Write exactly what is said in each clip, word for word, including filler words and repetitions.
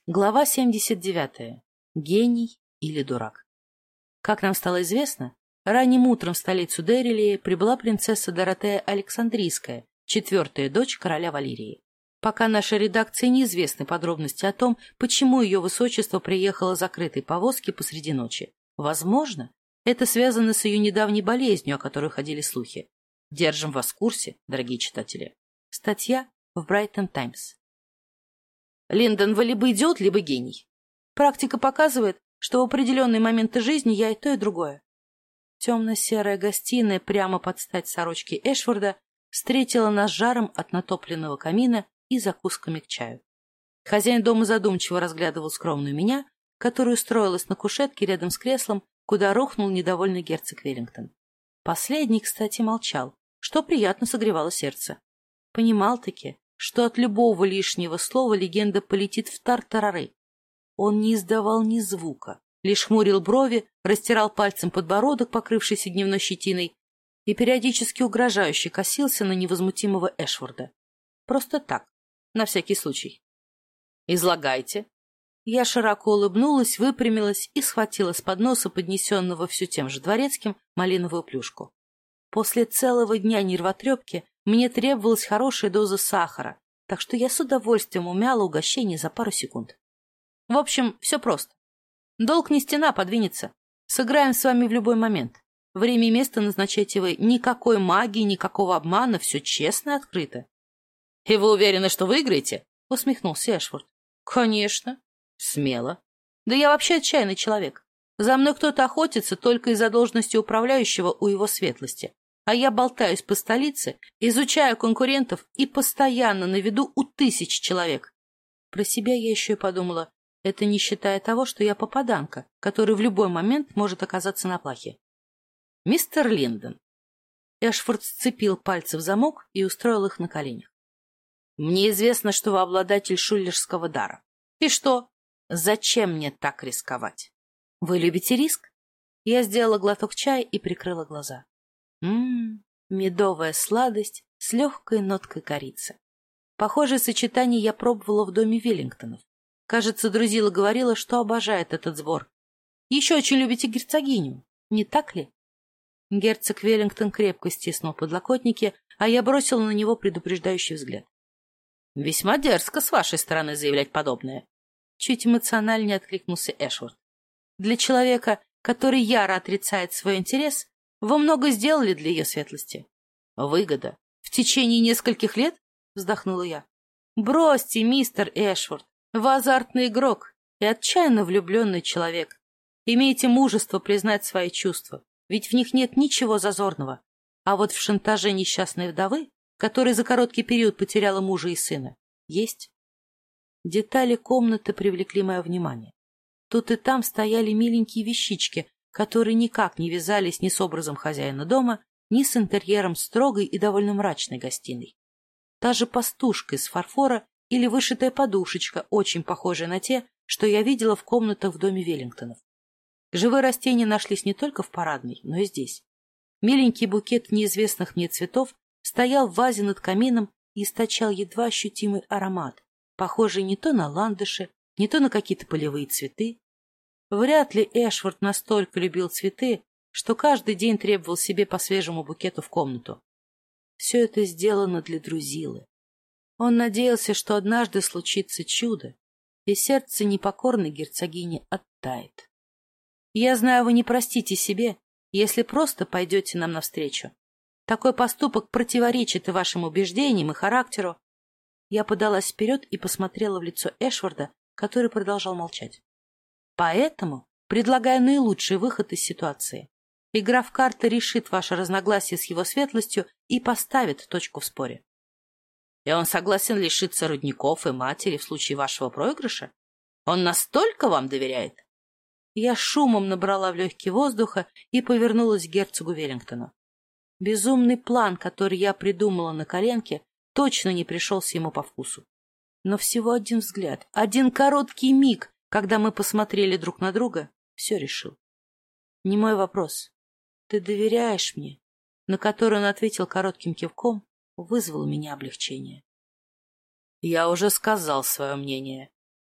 Глава семьдесят девятая. Гений или дурак. Как нам стало известно, ранним утром в столицу Деррилии прибыла принцесса Доротея Александрийская, четвертая дочь короля Валирии. Пока нашей редакции неизвестны подробности о том, почему ее высочество приехало закрытой повозке посреди ночи. Возможно, это связано с ее недавней болезнью, о которой ходили слухи. Держим вас в курсе, дорогие читатели. Статья в Брайтон Таймс. Линдон, вы либо идиот, либо гений. Практика показывает, что в определенные моменты жизни я и то, и другое. Темно-серая гостиная прямо под стать сорочки Эшфорда встретила нас жаром от натопленного камина и закусками к чаю. Хозяин дома задумчиво разглядывал скромную меня, которая устроилась на кушетке рядом с креслом, куда рухнул недовольный герцог Веллингтон. Последний, кстати, молчал, что приятно согревало сердце. Понимал-таки, что от любого лишнего слова легенда полетит в тартарары. Он не издавал ни звука, лишь хмурил брови, растирал пальцем подбородок, покрывшийся дневной щетиной, и периодически угрожающе косился на невозмутимого Эшфорда. Просто так, на всякий случай. «Излагайте». Я широко улыбнулась, выпрямилась и схватила с подноса, поднесенного все тем же дворецким, малиновую плюшку. После целого дня нервотрепки мне требовалась хорошая доза сахара, так что я с удовольствием умяла угощение за пару секунд. В общем, все просто. Долг не стена, подвинется. Сыграем с вами в любой момент. Время и место назначайте вы. Никакой магии, никакого обмана, все честно и открыто. — И вы уверены, что выиграете? — усмехнулся Эшфорд. — Конечно. — Смело. Да я вообще отчаянный человек. За мной кто-то охотится только из-за должности управляющего у его светлости. А я болтаюсь по столице, изучаю конкурентов и постоянно на виду у тысяч человек. Про себя я еще и подумала, это не считая того, что я попаданка, который в любой момент может оказаться на плахе. Мистер Линдон. Эшфорд сцепил пальцы в замок и устроил их на коленях. Мне известно, что вы обладатель шулерского дара. И что? Зачем мне так рисковать? Вы любите риск? Я сделала глоток чая и прикрыла глаза. Ммм, медовая сладость с легкой ноткой корицы. Похожее сочетание я пробовала в доме Веллингтонов. Кажется, друзила говорила, что обожает этот сбор. Еще очень любите герцогиню, не так ли? Герцог Веллингтон крепко стиснул подлокотники, а я бросила на него предупреждающий взгляд. Весьма дерзко с вашей стороны заявлять подобное. Чуть эмоциональнее откликнулся Эшфорд. Для человека, который яро отрицает свой интерес, вы много сделали для ее светлости. Выгода. В течение нескольких лет? Вздохнула я. Бросьте, мистер Эшфорд. Вы азартный игрок и отчаянно влюбленный человек. Имейте мужество признать свои чувства, ведь в них нет ничего зазорного. А вот в шантаже несчастной вдовы, которая за короткий период потеряла мужа и сына, есть. Детали комнаты привлекли мое внимание. Тут и там стояли миленькие вещички, которые никак не вязались ни с образом хозяина дома, ни с интерьером строгой и довольно мрачной гостиной. Та же пастушка из фарфора или вышитая подушечка, очень похожая на те, что я видела в комнатах в доме Веллингтонов. Живые растения нашлись не только в парадной, но и здесь. Миленький букет неизвестных мне цветов стоял в вазе над камином и источал едва ощутимый аромат, похожий не то на ландыши, не то на какие-то полевые цветы. Вряд ли Эшфорд настолько любил цветы, что каждый день требовал себе по свежему букету в комнату. Все это сделано для Друзилы. Он надеялся, что однажды случится чудо, и сердце непокорной герцогини оттает. Я знаю, вы не простите себе, если просто пойдете нам навстречу. Такой поступок противоречит и вашим убеждениям, и характеру. Я подалась вперед и посмотрела в лицо Эшфорда, который продолжал молчать. Поэтому предлагаю наилучший выход из ситуации. Игра в карты решит ваше разногласие с его светлостью и поставит точку в споре. И он согласен лишиться рудников и матери в случае вашего проигрыша? Он настолько вам доверяет? Я шумом набрала в легкие воздуха и повернулась к герцогу Веллингтону. Безумный план, который я придумала на коленке, точно не пришелся ему по вкусу. Но всего один взгляд, один короткий миг, когда мы посмотрели друг на друга, все решил. Не мой вопрос. Ты доверяешь мне? На который он ответил коротким кивком, вызвало у меня облегчение. Я уже сказал свое мнение.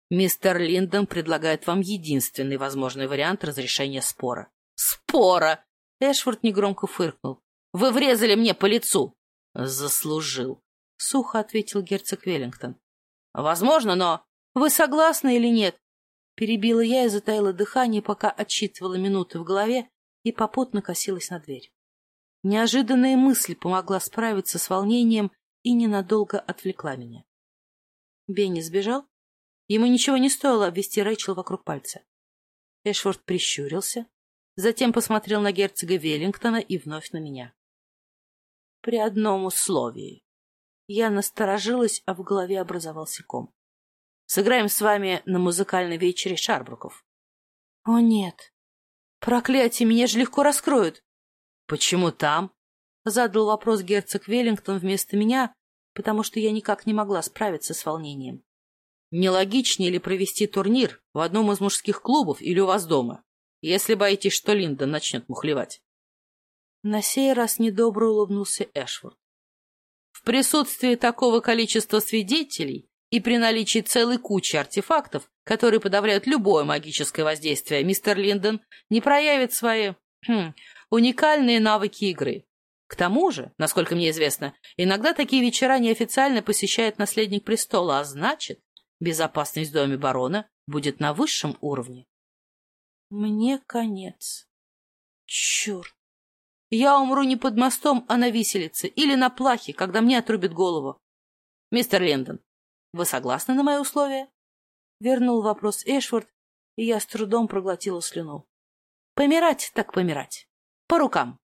Мистер Линдон предлагает вам единственный возможный вариант разрешения спора. Спора! Эшфорд негромко фыркнул. Вы врезали мне по лицу. Заслужил, сухо ответил герцог Веллингтон. Возможно, но... Вы согласны или нет? Перебила я и затаила дыхание, пока отсчитывала минуты в голове и попутно косилась на дверь. Неожиданная мысль помогла справиться с волнением и ненадолго отвлекла меня. Бенни сбежал? Ему ничего не стоило обвести Рэйчел вокруг пальца. Эшфорд прищурился, затем посмотрел на герцога Веллингтона и вновь на меня. При одном условии. Я насторожилась, а в голове образовался ком. Сыграем с вами на музыкальной вечере Шарбруков. О, нет. Проклятие, меня же легко раскроют. Почему там? Задал вопрос герцог Веллингтон вместо меня, потому что я никак не могла справиться с волнением. Не логичнее ли провести турнир в одном из мужских клубов или у вас дома, если боитесь, что Линдон начнет мухлевать? На сей раз недобро улыбнулся Эшфорд. В присутствии такого количества свидетелей и при наличии целой кучи артефактов, которые подавляют любое магическое воздействие, мистер Линдон не проявит свои хм, уникальные навыки игры. К тому же, насколько мне известно, иногда такие вечера неофициально посещает наследник престола, а значит, безопасность в доме барона будет на высшем уровне. Мне конец. Черт. Я умру не под мостом, а на виселице или на плахе, когда мне отрубят голову. Мистер Линдон, вы согласны на мои условия? Вернул вопрос Эшфорд, и я с трудом проглотила слюну. Помирать так помирать. По рукам.